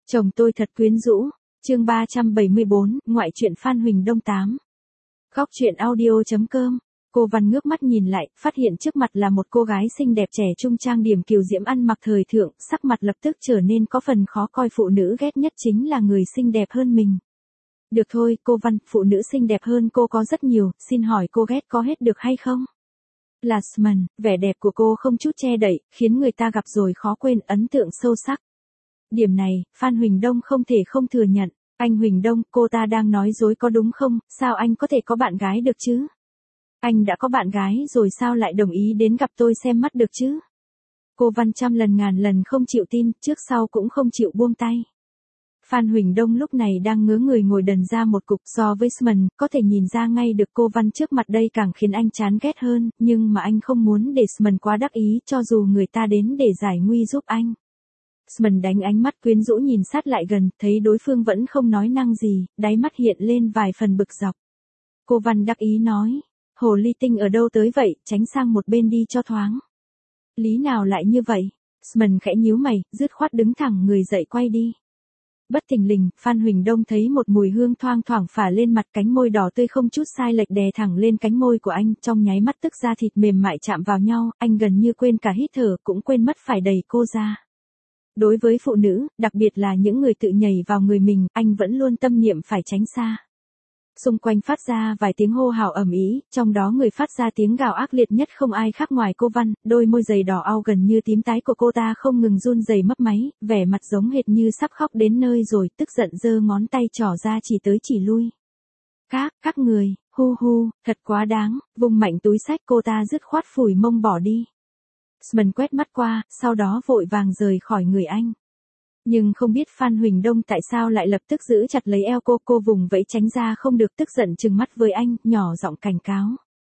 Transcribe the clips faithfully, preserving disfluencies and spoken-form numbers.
Chồng tôi thật quyến rũ. Chương ba trăm bảy mươi bốn, ngoại truyện Phan Huỳnh Đông tám. Góc truyện audio.com. Cô Văn ngước mắt nhìn lại, phát hiện trước mặt là một cô gái xinh đẹp trẻ trung trang điểm kiều diễm ăn mặc thời thượng, sắc mặt lập tức trở nên có phần khó coi. Phụ nữ ghét nhất chính là người xinh đẹp hơn mình. Được thôi, cô Văn, phụ nữ xinh đẹp hơn cô có rất nhiều, xin hỏi cô ghét có hết được hay không? Là Smần, vẻ đẹp của cô không chút che đậy, khiến người ta gặp rồi khó quên, ấn tượng sâu sắc. Điểm này, Phan Huỳnh Đông không thể không thừa nhận. Anh Huỳnh Đông, cô ta đang nói dối có đúng không? Sao anh có thể có bạn gái được chứ? Anh đã có bạn gái rồi sao lại đồng ý đến gặp tôi xem mắt được chứ? Cô Văn trăm lần ngàn lần không chịu tin, trước sau cũng không chịu buông tay. Phan Huỳnh Đông lúc này đang ngớ người ngồi đần ra một cục. So với Smần, có thể nhìn ra ngay được cô Văn trước mặt đây càng khiến anh chán ghét hơn, nhưng mà anh không muốn để Smần quá đắc ý cho dù người ta đến để giải nguy giúp anh. Smần đánh ánh mắt quyến rũ nhìn sát lại gần, thấy đối phương vẫn không nói năng gì, đáy mắt hiện lên vài phần bực dọc. Cô Văn đắc ý nói, hồ ly tinh ở đâu tới vậy, tránh sang một bên đi cho thoáng. Lý nào lại như vậy? Smần khẽ nhíu mày, dứt khoát đứng thẳng người dậy quay đi. Bất thình lình, Phan Huỳnh Đông thấy một mùi hương thoang thoảng phả lên mặt, cánh môi đỏ tươi không chút sai lệch đè thẳng lên cánh môi của anh, trong nháy mắt tức da thịt mềm mại chạm vào nhau, anh gần như quên cả hít thở, cũng quên mất phải đẩy cô ra. Đối với phụ nữ, đặc biệt là những người tự nhảy vào người mình, anh vẫn luôn tâm niệm phải tránh xa. Xung quanh phát ra vài tiếng hô hào ầm ĩ, trong đó người phát ra tiếng gào ác liệt nhất không ai khác ngoài cô Văn, đôi môi dày đỏ au gần như tím tái của cô ta không ngừng run rẩy mấp máy, vẻ mặt giống hệt như sắp khóc đến nơi rồi, tức giận giơ ngón tay trỏ ra chỉ tới chỉ lui. Các, các người, hu hu, thật quá đáng, vùng mạnh túi xách cô ta dứt khoát phủi mông bỏ đi. Smần quét mắt qua, sau đó vội vàng rời khỏi người anh. Nhưng không biết Phan Huỳnh Đông tại sao lại lập tức giữ chặt lấy eo cô, cô vùng vẫy tránh ra không được, tức giận trừng mắt với anh, nhỏ giọng cảnh cáo.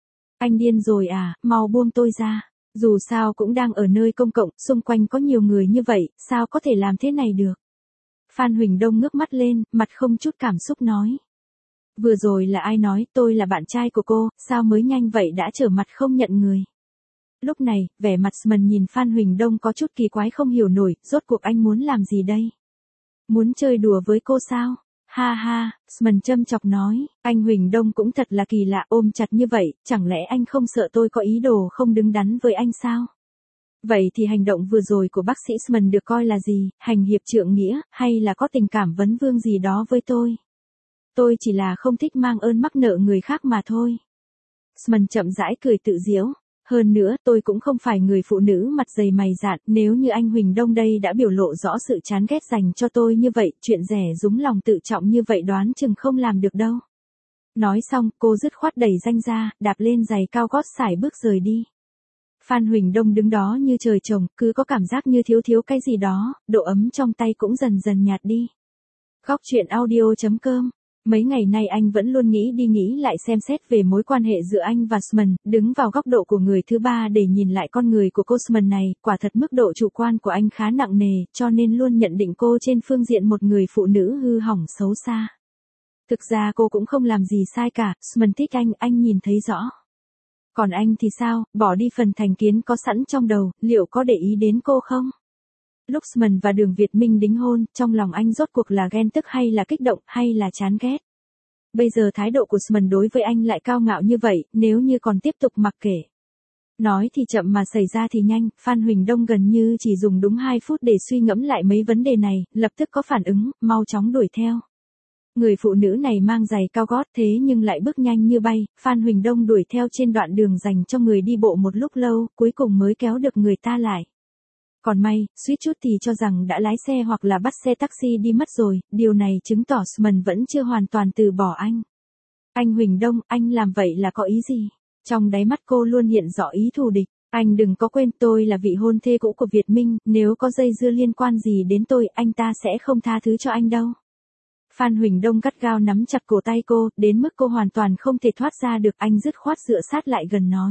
Anh điên rồi à, mau buông tôi ra. Dù sao cũng đang ở nơi công cộng, xung quanh có nhiều người như vậy, sao có thể làm thế này được? Phan Huỳnh Đông ngước mắt lên, mặt không chút cảm xúc nói. Vừa rồi là ai nói tôi là bạn trai của cô, sao mới nhanh vậy đã trở mặt không nhận người? Lúc này, vẻ mặt Smần nhìn Phan Huỳnh Đông có chút kỳ quái không hiểu nổi, rốt cuộc anh muốn làm gì đây? Muốn chơi đùa với cô sao? Ha ha, Smần châm chọc nói, anh Huỳnh Đông cũng thật là kỳ lạ, ôm chặt như vậy, chẳng lẽ anh không sợ tôi có ý đồ không đứng đắn với anh sao? Vậy thì hành động vừa rồi của bác sĩ Smần được coi là gì, hành hiệp trượng nghĩa, hay là có tình cảm vấn vương gì đó với tôi? Tôi chỉ là không thích mang ơn mắc nợ người khác mà thôi. Smần chậm rãi cười tự giễu. Hơn nữa, tôi cũng không phải người phụ nữ mặt dày mày dạn, nếu như anh Huỳnh Đông đây đã biểu lộ rõ sự chán ghét dành cho tôi như vậy, chuyện rẻ rúng lòng tự trọng như vậy đoán chừng không làm được đâu. Nói xong, cô dứt khoát đẩy ranh ra, đạp lên giày cao gót sải bước rời đi. Phan Huỳnh Đông đứng đó như trời trồng, cứ có cảm giác như thiếu thiếu cái gì đó, độ ấm trong tay cũng dần dần nhạt đi. Góc truyện audio.com. Mấy ngày nay anh vẫn luôn nghĩ đi nghĩ lại xem xét về mối quan hệ giữa anh và Smần, đứng vào góc độ của người thứ ba để nhìn lại con người của cô Smần này, quả thật mức độ chủ quan của anh khá nặng nề, cho nên luôn nhận định cô trên phương diện một người phụ nữ hư hỏng xấu xa. Thực ra cô cũng không làm gì sai cả, Smần thích anh, anh nhìn thấy rõ. Còn anh thì sao, bỏ đi phần thành kiến có sẵn trong đầu, liệu có để ý đến cô không? Lúc Smần và Đường Việt Minh đính hôn, trong lòng anh rốt cuộc là ghen tức hay là kích động, hay là chán ghét. Bây giờ thái độ của Smần đối với anh lại cao ngạo như vậy, nếu như còn tiếp tục mặc kệ. Nói thì chậm mà xảy ra thì nhanh, Phan Huỳnh Đông gần như chỉ dùng đúng hai phút để suy ngẫm lại mấy vấn đề này, lập tức có phản ứng, mau chóng đuổi theo. Người phụ nữ này mang giày cao gót thế nhưng lại bước nhanh như bay, Phan Huỳnh Đông đuổi theo trên đoạn đường dành cho người đi bộ một lúc lâu, cuối cùng mới kéo được người ta lại. Còn may, suýt chút thì cho rằng đã lái xe hoặc là bắt xe taxi đi mất rồi, điều này chứng tỏ Smần vẫn chưa hoàn toàn từ bỏ anh. Anh Huỳnh Đông, anh làm vậy là có ý gì? Trong đáy mắt cô luôn hiện rõ ý thù địch. Anh đừng có quên tôi là vị hôn thê cũ của Việt Minh, nếu có dây dưa liên quan gì đến tôi, anh ta sẽ không tha thứ cho anh đâu. Phan Huỳnh Đông gắt gao nắm chặt cổ tay cô, đến mức cô hoàn toàn không thể thoát ra được, anh dứt khoát dựa sát lại gần nói.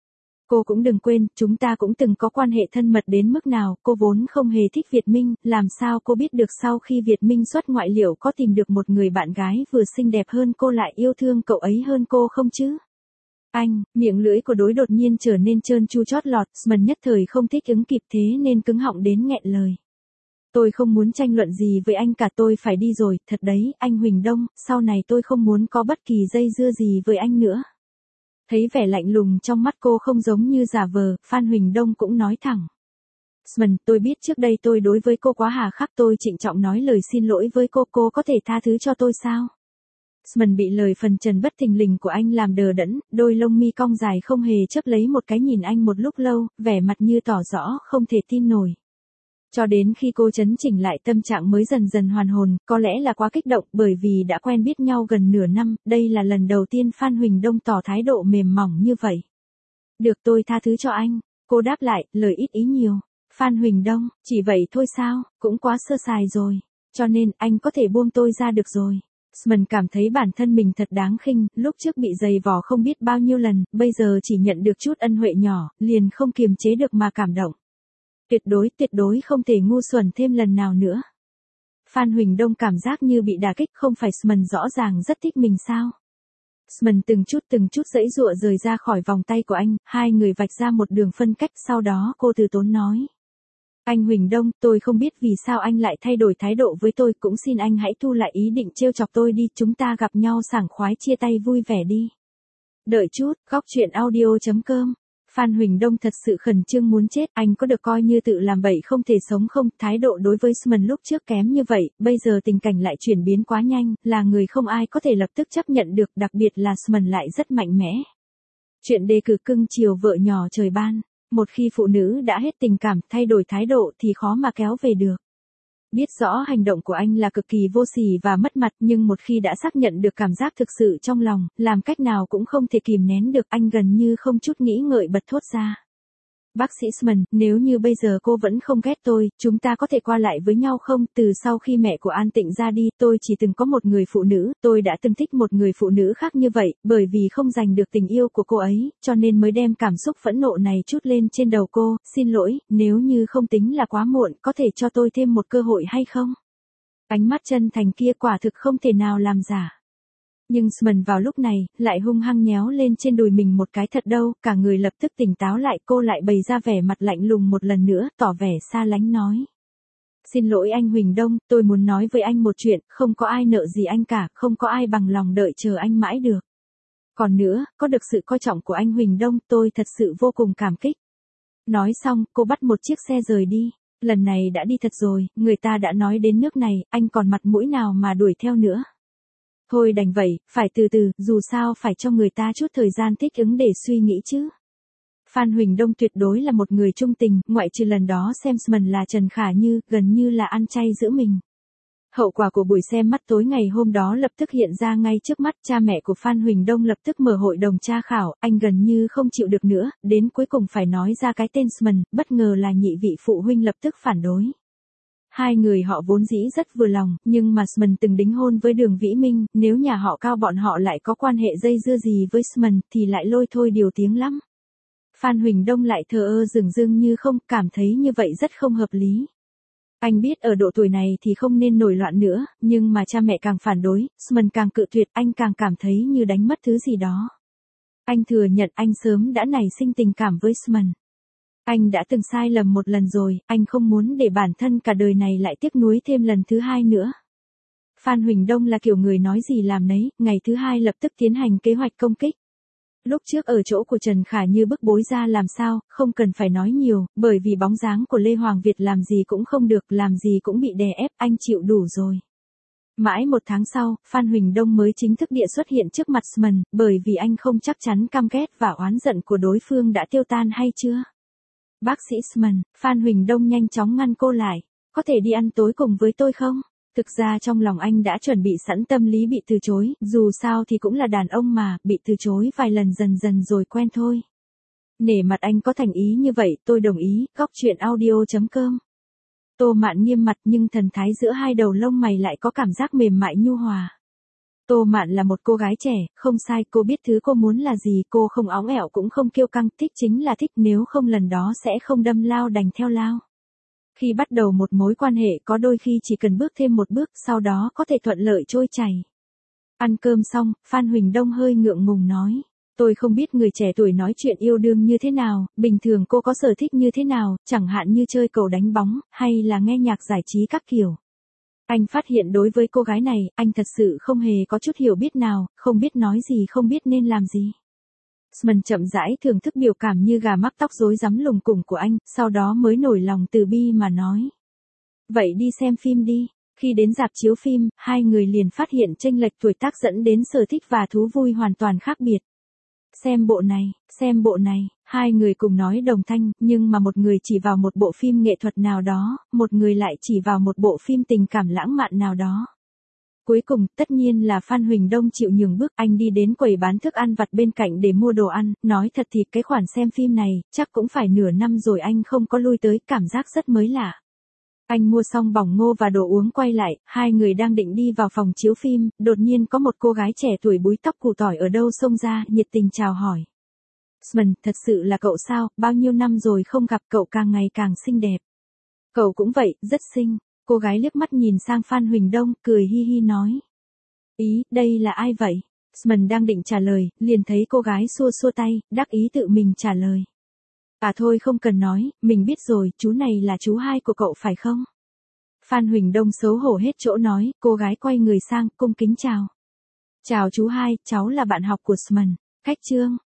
Cô cũng đừng quên, chúng ta cũng từng có quan hệ thân mật đến mức nào, cô vốn không hề thích Việt Minh, làm sao cô biết được sau khi Việt Minh xuất ngoại liệu có tìm được một người bạn gái vừa xinh đẹp hơn cô lại yêu thương cậu ấy hơn cô không chứ? Anh, miệng lưỡi của đối đột nhiên trở nên trơn tru chót lọt, Smần nhất thời không thích ứng kịp thế nên cứng họng đến nghẹn lời. Tôi không muốn tranh luận gì với anh cả, tôi phải đi rồi, thật đấy, anh Huỳnh Đông, sau này tôi không muốn có bất kỳ dây dưa gì với anh nữa. Thấy vẻ lạnh lùng trong mắt cô không giống như giả vờ, Phan Huỳnh Đông cũng nói thẳng. Smần, tôi biết trước đây tôi đối với cô quá hà khắc, tôi trịnh trọng nói lời xin lỗi với cô, cô có thể tha thứ cho tôi sao? Smần bị lời phần trần bất thình lình của anh làm đờ đẫn, đôi lông mi cong dài không hề chớp lấy một cái nhìn anh một lúc lâu, vẻ mặt như tỏ rõ không thể tin nổi. Cho đến khi cô chấn chỉnh lại tâm trạng mới dần dần hoàn hồn, có lẽ là quá kích động bởi vì đã quen biết nhau gần nửa năm, đây là lần đầu tiên Phan Huỳnh Đông tỏ thái độ mềm mỏng như vậy. Được, tôi tha thứ cho anh, cô đáp lại, lời ít ý nhiều. Phan Huỳnh Đông, chỉ vậy thôi sao, cũng quá sơ sài rồi, cho nên anh có thể buông tôi ra được rồi. Smần cảm thấy bản thân mình thật đáng khinh, lúc trước bị giày vò không biết bao nhiêu lần, bây giờ chỉ nhận được chút ân huệ nhỏ, liền không kiềm chế được mà cảm động. Tuyệt đối, tuyệt đối không thể ngu xuẩn thêm lần nào nữa. Phan Huỳnh Đông cảm giác như bị đả kích, không phải Smần rõ ràng rất thích mình sao? Smần từng chút từng chút giãy giụa rời ra khỏi vòng tay của anh, hai người vạch ra một đường phân cách, sau đó cô từ tốn nói. Anh Huỳnh Đông, tôi không biết vì sao anh lại thay đổi thái độ với tôi, cũng xin anh hãy thu lại ý định trêu chọc tôi đi, chúng ta gặp nhau sảng khoái chia tay vui vẻ đi. Đợi chút, góc truyện audio chấm com. Phan Huỳnh Đông thật sự khẩn trương muốn chết, anh có được coi như tự làm bậy không thể sống không, thái độ đối với Smần lúc trước kém như vậy, bây giờ tình cảnh lại chuyển biến quá nhanh, là người không ai có thể lập tức chấp nhận được, đặc biệt là Smần lại rất mạnh mẽ. Chuyện đề cử cưng chiều vợ nhỏ trời ban, một khi phụ nữ đã hết tình cảm, thay đổi thái độ thì khó mà kéo về được. Biết rõ hành động của anh là cực kỳ vô sỉ và mất mặt, nhưng một khi đã xác nhận được cảm giác thực sự trong lòng, làm cách nào cũng không thể kìm nén được, anh gần như không chút nghĩ ngợi bật thốt ra. Bác sĩ Smần, nếu như bây giờ cô vẫn không ghét tôi, chúng ta có thể qua lại với nhau không? Từ sau khi mẹ của An Tịnh ra đi, tôi chỉ từng có một người phụ nữ, tôi đã từng thích một người phụ nữ khác như vậy, bởi vì không giành được tình yêu của cô ấy, cho nên mới đem cảm xúc phẫn nộ này trút lên trên đầu cô. Xin lỗi, nếu như không tính là quá muộn, có thể cho tôi thêm một cơ hội hay không? Ánh mắt chân thành kia quả thực không thể nào làm giả. Nhưng Smần vào lúc này, lại hung hăng nhéo lên trên đùi mình một cái thật đâu, cả người lập tức tỉnh táo lại, cô lại bày ra vẻ mặt lạnh lùng một lần nữa, tỏ vẻ xa lánh nói. Xin lỗi anh Huỳnh Đông, tôi muốn nói với anh một chuyện, không có ai nợ gì anh cả, không có ai bằng lòng đợi chờ anh mãi được. Còn nữa, có được sự coi trọng của anh Huỳnh Đông, tôi thật sự vô cùng cảm kích. Nói xong, cô bắt một chiếc xe rời đi. Lần này đã đi thật rồi, người ta đã nói đến nước này, anh còn mặt mũi nào mà đuổi theo nữa. Thôi đành vậy, phải từ từ, dù sao phải cho người ta chút thời gian thích ứng để suy nghĩ chứ. Phan Huỳnh Đông tuyệt đối là một người trung tình, ngoại trừ lần đó xem Smần là Trần Khả Như, gần như là ăn chay giữa mình. Hậu quả của buổi xem mắt tối ngày hôm đó lập tức hiện ra ngay trước mắt, cha mẹ của Phan Huỳnh Đông lập tức mở hội đồng tra khảo, anh gần như không chịu được nữa, đến cuối cùng phải nói ra cái tên Smần, bất ngờ là nhị vị phụ huynh lập tức phản đối. Hai người họ vốn dĩ rất vừa lòng, nhưng mà Smần từng đính hôn với Đường Vĩ Minh, nếu nhà họ Cao bọn họ lại có quan hệ dây dưa gì với Smần thì lại lôi thôi điều tiếng lắm. Phan Huỳnh Đông lại thờ ơ dửng dưng như không, cảm thấy như vậy rất không hợp lý. Anh biết ở độ tuổi này thì không nên nổi loạn nữa, nhưng mà cha mẹ càng phản đối, Smần càng cự tuyệt, anh càng cảm thấy như đánh mất thứ gì đó. Anh thừa nhận anh sớm đã nảy sinh tình cảm với Smần. Anh đã từng sai lầm một lần rồi, anh không muốn để bản thân cả đời này lại tiếc nuối thêm lần thứ hai nữa. Phan Huỳnh Đông là kiểu người nói gì làm nấy, ngày thứ hai lập tức tiến hành kế hoạch công kích. Lúc trước ở chỗ của Trần Khả Như bức bối ra làm sao, không cần phải nói nhiều, bởi vì bóng dáng của Lê Hoàng Việt làm gì cũng không được, làm gì cũng bị đè ép, anh chịu đủ rồi. Mãi một tháng sau, Phan Huỳnh Đông mới chính thức địa xuất hiện trước mặt Smần, bởi vì anh không chắc chắn căm ghét và oán giận của đối phương đã tiêu tan hay chưa. Bác sĩ Smần, Phan Huỳnh Đông nhanh chóng ngăn cô lại, có thể đi ăn tối cùng với tôi không? Thực ra trong lòng anh đã chuẩn bị sẵn tâm lý bị từ chối, dù sao thì cũng là đàn ông mà, bị từ chối vài lần dần dần rồi quen thôi. Nể mặt anh có thành ý như vậy, tôi đồng ý, góc truyện audio chấm com. Tô Mạn nghiêm mặt nhưng thần thái giữa hai đầu lông mày lại có cảm giác mềm mại nhu hòa. Tô Mạn là một cô gái trẻ, không sai, cô biết thứ cô muốn là gì, cô không óng ẻo cũng không kiêu căng, thích chính là thích, nếu không lần đó sẽ không đâm lao đành theo lao. Khi bắt đầu một mối quan hệ có đôi khi chỉ cần bước thêm một bước, sau đó có thể thuận lợi trôi chảy. Ăn cơm xong, Phan Huỳnh Đông hơi ngượng ngùng nói. Tôi không biết người trẻ tuổi nói chuyện yêu đương như thế nào, bình thường cô có sở thích như thế nào, chẳng hạn như chơi cầu đánh bóng, hay là nghe nhạc giải trí các kiểu. Anh phát hiện đối với cô gái này, anh thật sự không hề có chút hiểu biết nào, không biết nói gì, không biết nên làm gì. Smần chậm rãi thưởng thức biểu cảm như gà mắc tóc rối rắm lùng củng của anh, sau đó mới nổi lòng từ bi mà nói. Vậy đi xem phim đi. Khi đến rạp chiếu phim, hai người liền phát hiện chênh lệch tuổi tác dẫn đến sở thích và thú vui hoàn toàn khác biệt. Xem bộ này, xem bộ này, hai người cùng nói đồng thanh, nhưng mà một người chỉ vào một bộ phim nghệ thuật nào đó, một người lại chỉ vào một bộ phim tình cảm lãng mạn nào đó. Cuối cùng, tất nhiên là Phan Huỳnh Đông chịu nhường bước, anh đi đến quầy bán thức ăn vặt bên cạnh để mua đồ ăn, nói thật thì cái khoản xem phim này, chắc cũng phải nửa năm rồi anh không có lui tới, cảm giác rất mới lạ. Anh mua xong bỏng ngô và đồ uống quay lại, hai người đang định đi vào phòng chiếu phim, đột nhiên có một cô gái trẻ tuổi búi tóc củ tỏi ở đâu xông ra, nhiệt tình chào hỏi. Smần, thật sự là cậu sao, bao nhiêu năm rồi không gặp, cậu càng ngày càng xinh đẹp. Cậu cũng vậy, rất xinh. Cô gái liếc mắt nhìn sang Phan Huỳnh Đông, cười hi hi nói. Ý, đây là ai vậy? Smần đang định trả lời, liền thấy cô gái xua xua tay, đắc ý tự mình trả lời. À thôi không cần nói, mình biết rồi, chú này là chú hai của cậu phải không? Phan Huỳnh Đông xấu hổ hết chỗ nói, cô gái quay người sang, cung kính chào. Chào chú hai, cháu là bạn học của Smần. Cách chương.